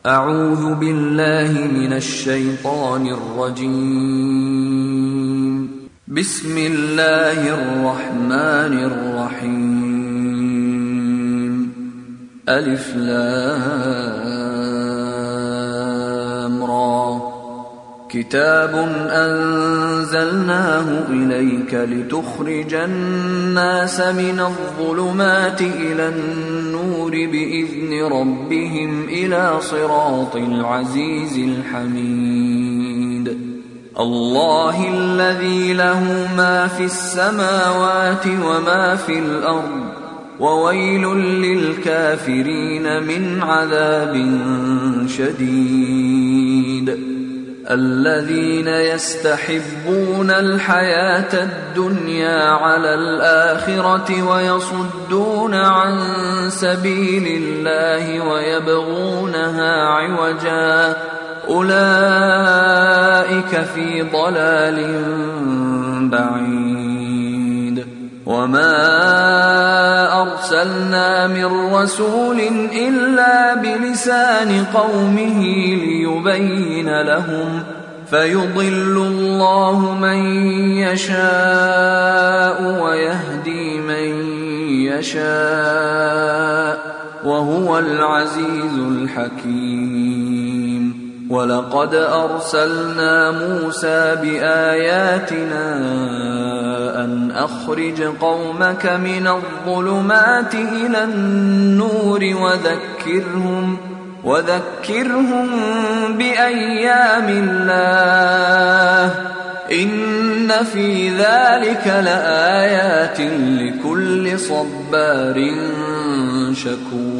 أعوذ بالله من الشيطان الرجيم. بسم الله الرحمن الرحيم. ألف لام را. كتاب أنزلناه إليك لتخرج الناس من الظلمات إلى النور بإذن ربهم إلى صراط العزيز الحميد. الله الذي له ما في السماوات وما في الأرض، وويل للكافرين من عذاب شديد. الذين يستحبون الحياة الدنيا على الآخرة ويصدون عن سبيل الله ويبغونها عوجا، أولئك في ضلال بعيد. وما أرسلنا من رسول إلا بلسان قومه ليبين لهم، فيضل الله من يشاء ويهدي من يشاء، وهو العزيز الحكيم. ولقد أرسلنا موسى بآياتنا أن أخرج قومك من الظلمات إلى النور وذكرهم بأيام الله، إن في ذلك لآيات لكل صبار شكور.